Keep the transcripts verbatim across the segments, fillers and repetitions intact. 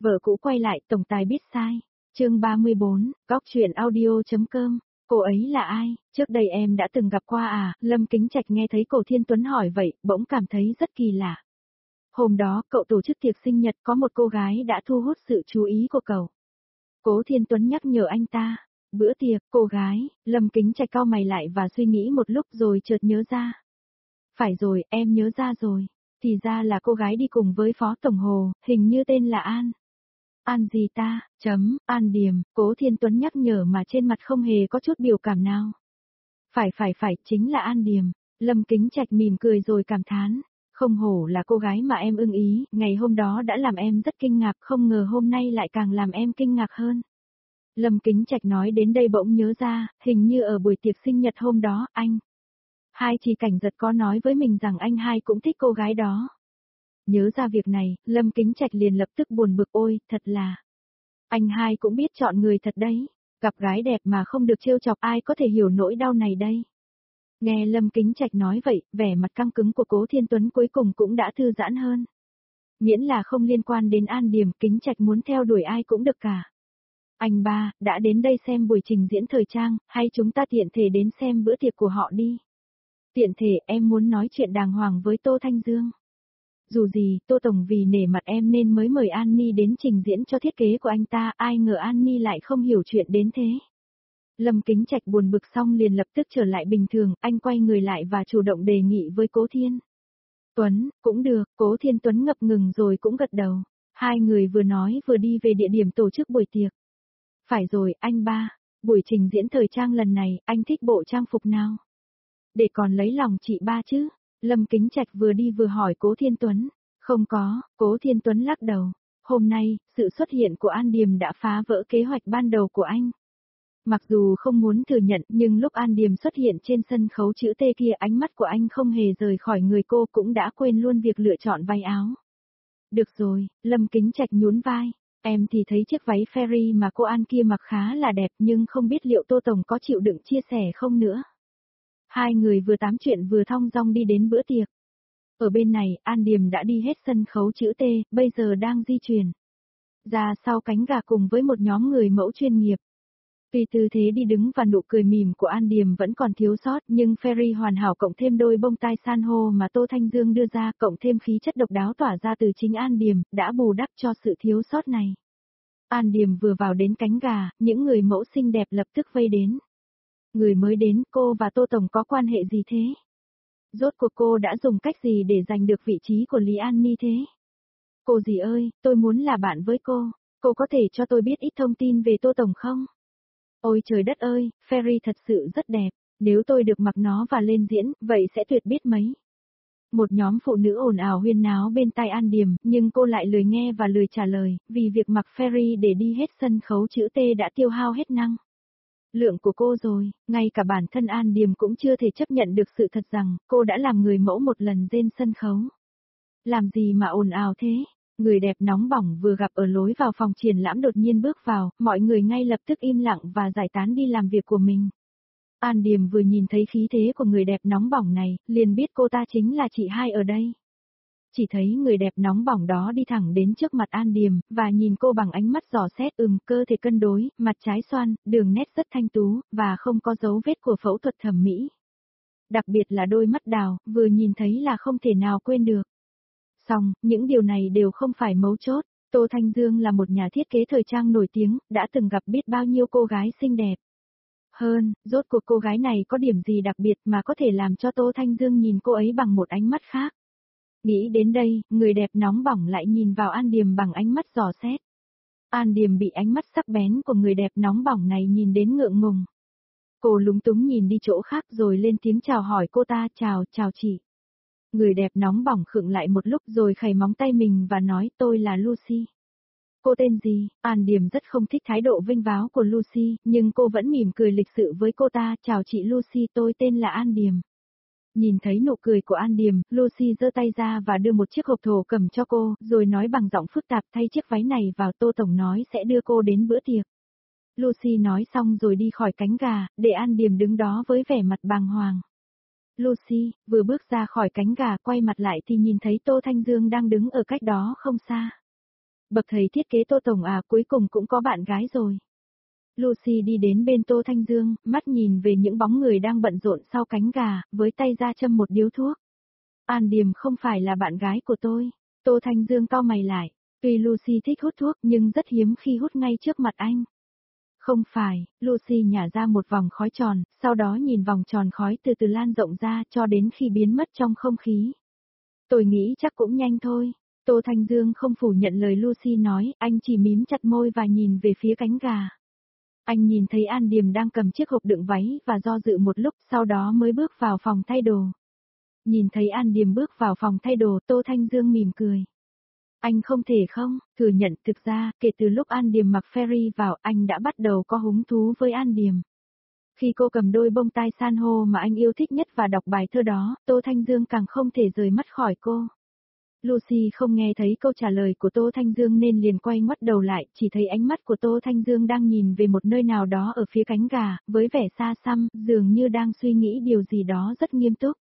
Vợ cũ quay lại, tổng tài biết sai. Chương ba mươi bốn, Góc truyện audio.com. Cô ấy là ai? Trước đây em đã từng gặp qua à? Lâm Kính Trạch nghe thấy Cổ Thiên Tuấn hỏi vậy, bỗng cảm thấy rất kỳ lạ. Hôm đó, cậu tổ chức tiệc sinh nhật có một cô gái đã thu hút sự chú ý của cậu. Cố Thiên Tuấn nhắc nhở anh ta. Bữa tiệc, cô gái, Lâm Kính Trạch cau mày lại và suy nghĩ một lúc rồi chợt nhớ ra. Phải rồi, em nhớ ra rồi. Thì ra là cô gái đi cùng với Phó Tổng Hồ, hình như tên là An. An gì ta, chấm, An Điềm, Cố Thiên Tuấn nhắc nhở mà trên mặt không hề có chút biểu cảm nào. Phải phải phải, chính là An Điềm. Lâm Kính Trạch mỉm cười rồi cảm thán. Không hổ là cô gái mà em ưng ý, ngày hôm đó đã làm em rất kinh ngạc, không ngờ hôm nay lại càng làm em kinh ngạc hơn. Lâm Kính Trạch nói đến đây bỗng nhớ ra, hình như ở buổi tiệc sinh nhật hôm đó, anh Hai Chỉ Cảnh Giật có nói với mình rằng anh hai cũng thích cô gái đó. Nhớ ra việc này, Lâm Kính Trạch liền lập tức buồn bực ôi, thật là. Anh hai cũng biết chọn người thật đấy, gặp gái đẹp mà không được trêu chọc ai có thể hiểu nỗi đau này đây. Nghe Lâm Kính Trạch nói vậy, vẻ mặt căng cứng của Cố Thiên Tuấn cuối cùng cũng đã thư giãn hơn. Miễn là không liên quan đến An Điềm, Kính Trạch muốn theo đuổi ai cũng được cả. Anh ba, đã đến đây xem buổi trình diễn thời trang, hay chúng ta tiện thể đến xem bữa tiệc của họ đi. Tiện thể em muốn nói chuyện đàng hoàng với Tô Thanh Dương. Dù gì, Tô Tổng vì nể mặt em nên mới mời An Ni đến trình diễn cho thiết kế của anh ta, ai ngờ An Ni lại không hiểu chuyện đến thế. Lâm Kính Trạch buồn bực xong liền lập tức trở lại bình thường, anh quay người lại và chủ động đề nghị với Cố Thiên Tuấn, cũng được, Cố Thiên Tuấn ngập ngừng rồi cũng gật đầu. Hai người vừa nói vừa đi về địa điểm tổ chức buổi tiệc. Phải rồi, anh ba, buổi trình diễn thời trang lần này, anh thích bộ trang phục nào? Để còn lấy lòng chị ba chứ? Lâm Kính Trạch vừa đi vừa hỏi Cố Thiên Tuấn. Không có, Cố Thiên Tuấn lắc đầu. Hôm nay, sự xuất hiện của An Điềm đã phá vỡ kế hoạch ban đầu của anh. Mặc dù không muốn thừa nhận nhưng lúc An Điềm xuất hiện trên sân khấu chữ T kia ánh mắt của anh không hề rời khỏi người cô cũng đã quên luôn việc lựa chọn váy áo. Được rồi, Lâm Kính Trạch nhún vai. Em thì thấy chiếc váy Ferry mà cô An kia mặc khá là đẹp nhưng không biết liệu Tô Tổng có chịu đựng chia sẻ không nữa. Hai người vừa tám chuyện vừa thong dong đi đến bữa tiệc. Ở bên này, An Điềm đã đi hết sân khấu chữ T, bây giờ đang di chuyển ra sau cánh gà cùng với một nhóm người mẫu chuyên nghiệp. Tuy tư thế đi đứng và nụ cười mỉm của An Điềm vẫn còn thiếu sót nhưng Ferry hoàn hảo cộng thêm đôi bông tai san hô mà Tô Thanh Dương đưa ra cộng thêm khí chất độc đáo tỏa ra từ chính An Điềm đã bù đắp cho sự thiếu sót này. An Điềm vừa vào đến cánh gà, những người mẫu xinh đẹp lập tức vây đến. Người mới đến, cô và Tô Tổng có quan hệ gì thế? Rốt cuộc cô đã dùng cách gì để giành được vị trí của Lý An Ni thế? Cô dì ơi, tôi muốn là bạn với cô, cô có thể cho tôi biết ít thông tin về Tô Tổng không? Ôi trời đất ơi, Ferry thật sự rất đẹp, nếu tôi được mặc nó và lên diễn, vậy sẽ tuyệt biết mấy. Một nhóm phụ nữ ồn ào huyên náo bên tai An Điềm, nhưng cô lại lười nghe và lười trả lời, vì việc mặc Ferry để đi hết sân khấu chữ T đã tiêu hao hết năng lượng của cô rồi, ngay cả bản thân An Điềm cũng chưa thể chấp nhận được sự thật rằng, cô đã làm người mẫu một lần trên sân khấu. Làm gì mà ồn ào thế? Người đẹp nóng bỏng vừa gặp ở lối vào phòng triển lãm đột nhiên bước vào, mọi người ngay lập tức im lặng và giải tán đi làm việc của mình. An Điềm vừa nhìn thấy khí thế của người đẹp nóng bỏng này, liền biết cô ta chính là chị hai ở đây. Chỉ thấy người đẹp nóng bỏng đó đi thẳng đến trước mặt An Điềm, và nhìn cô bằng ánh mắt dò xét ừm cơ thể cân đối, mặt trái xoan, đường nét rất thanh tú, và không có dấu vết của phẫu thuật thẩm mỹ. Đặc biệt là đôi mắt đào, vừa nhìn thấy là không thể nào quên được. Xong, những điều này đều không phải mấu chốt. Tô Thanh Dương là một nhà thiết kế thời trang nổi tiếng, đã từng gặp biết bao nhiêu cô gái xinh đẹp. Hơn, rốt cuộc cô gái này có điểm gì đặc biệt mà có thể làm cho Tô Thanh Dương nhìn cô ấy bằng một ánh mắt khác. Nghĩ đến đây, người đẹp nóng bỏng lại nhìn vào An Điềm bằng ánh mắt dò xét. An Điềm bị ánh mắt sắc bén của người đẹp nóng bỏng này nhìn đến ngượng ngùng. Cô lúng túng nhìn đi chỗ khác rồi lên tiếng chào hỏi cô ta, chào, chào chị. Người đẹp nóng bỏng khựng lại một lúc rồi khẩy móng tay mình và nói tôi là Lucy. Cô tên gì? An Điềm rất không thích thái độ vênh váo của Lucy, nhưng cô vẫn mỉm cười lịch sự với cô ta, chào chị Lucy, tôi tên là An Điềm. Nhìn thấy nụ cười của An Điềm, Lucy giơ tay ra và đưa một chiếc hộp thổ cẩm cho cô, rồi nói bằng giọng phức tạp thay chiếc váy này vào, Tô Tổng nói sẽ đưa cô đến bữa tiệc. Lucy nói xong rồi đi khỏi cánh gà, để An Điềm đứng đó với vẻ mặt bàng hoàng. Lucy, vừa bước ra khỏi cánh gà quay mặt lại thì nhìn thấy Tô Thanh Dương đang đứng ở cách đó không xa. Bậc thầy thiết kế Tô Tổng à, cuối cùng cũng có bạn gái rồi. Lucy đi đến bên Tô Thanh Dương, mắt nhìn về những bóng người đang bận rộn sau cánh gà, với tay ra châm một điếu thuốc. An Điềm không phải là bạn gái của tôi. Tô Thanh Dương cau mày lại. Tuy Lucy thích hút thuốc nhưng rất hiếm khi hút ngay trước mặt anh. Không phải, Lucy nhả ra một vòng khói tròn, sau đó nhìn vòng tròn khói từ từ lan rộng ra cho đến khi biến mất trong không khí. Tôi nghĩ chắc cũng nhanh thôi. Tô Thanh Dương không phủ nhận lời Lucy nói, anh chỉ mím chặt môi và nhìn về phía cánh gà. Anh nhìn thấy An Điềm đang cầm chiếc hộp đựng váy và do dự một lúc, sau đó mới bước vào phòng thay đồ. Nhìn thấy An Điềm bước vào phòng thay đồ, Tô Thanh Dương mỉm cười. Anh không thể không, thừa nhận thực ra, kể từ lúc An Điềm mặc Ferry vào, anh đã bắt đầu có hứng thú với An Điềm. Khi cô cầm đôi bông tai san hô mà anh yêu thích nhất và đọc bài thơ đó, Tô Thanh Dương càng không thể rời mắt khỏi cô. Lucy không nghe thấy câu trả lời của Tô Thanh Dương nên liền quay ngoắt đầu lại, chỉ thấy ánh mắt của Tô Thanh Dương đang nhìn về một nơi nào đó ở phía cánh gà, với vẻ xa xăm, dường như đang suy nghĩ điều gì đó rất nghiêm túc.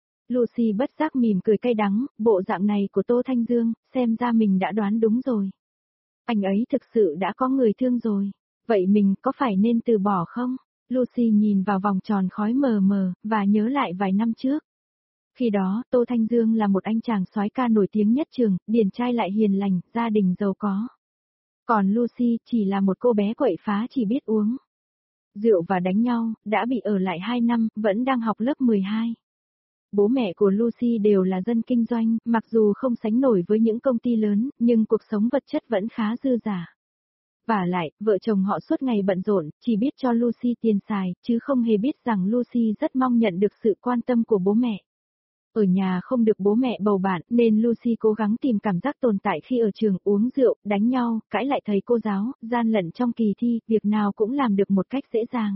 Lucy bất giác mỉm cười cay đắng, bộ dạng này của Tô Thanh Dương, xem ra mình đã đoán đúng rồi. Anh ấy thực sự đã có người thương rồi. Vậy mình có phải nên từ bỏ không? Lucy nhìn vào vòng tròn khói mờ mờ, và nhớ lại vài năm trước. Khi đó, Tô Thanh Dương là một anh chàng soái ca nổi tiếng nhất trường, điển trai lại hiền lành, gia đình giàu có. Còn Lucy chỉ là một cô bé quậy phá chỉ biết uống rượu và đánh nhau, đã bị ở lại hai năm, vẫn đang học lớp mười hai. Bố mẹ của Lucy đều là dân kinh doanh, mặc dù không sánh nổi với những công ty lớn, nhưng cuộc sống vật chất vẫn khá dư dả. Vả lại, vợ chồng họ suốt ngày bận rộn, chỉ biết cho Lucy tiền xài, chứ không hề biết rằng Lucy rất mong nhận được sự quan tâm của bố mẹ. Ở nhà không được bố mẹ bầu bạn, nên Lucy cố gắng tìm cảm giác tồn tại khi ở trường, uống rượu, đánh nhau, cãi lại thầy cô giáo, gian lận trong kỳ thi, việc nào cũng làm được một cách dễ dàng.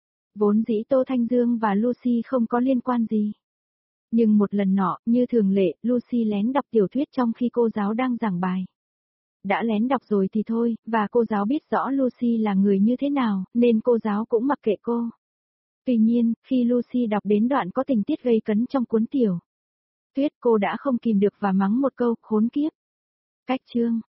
Vốn dĩ Tô Thanh Dương và Lucy không có liên quan gì. Nhưng một lần nọ, như thường lệ, Lucy lén đọc tiểu thuyết trong khi cô giáo đang giảng bài. Đã lén đọc rồi thì thôi, và cô giáo biết rõ Lucy là người như thế nào, nên cô giáo cũng mặc kệ cô. Tuy nhiên, khi Lucy đọc đến đoạn có tình tiết gây cấn trong cuốn tiểu thuyết, cô đã không kìm được và mắng một câu, khốn kiếp. Cách chương.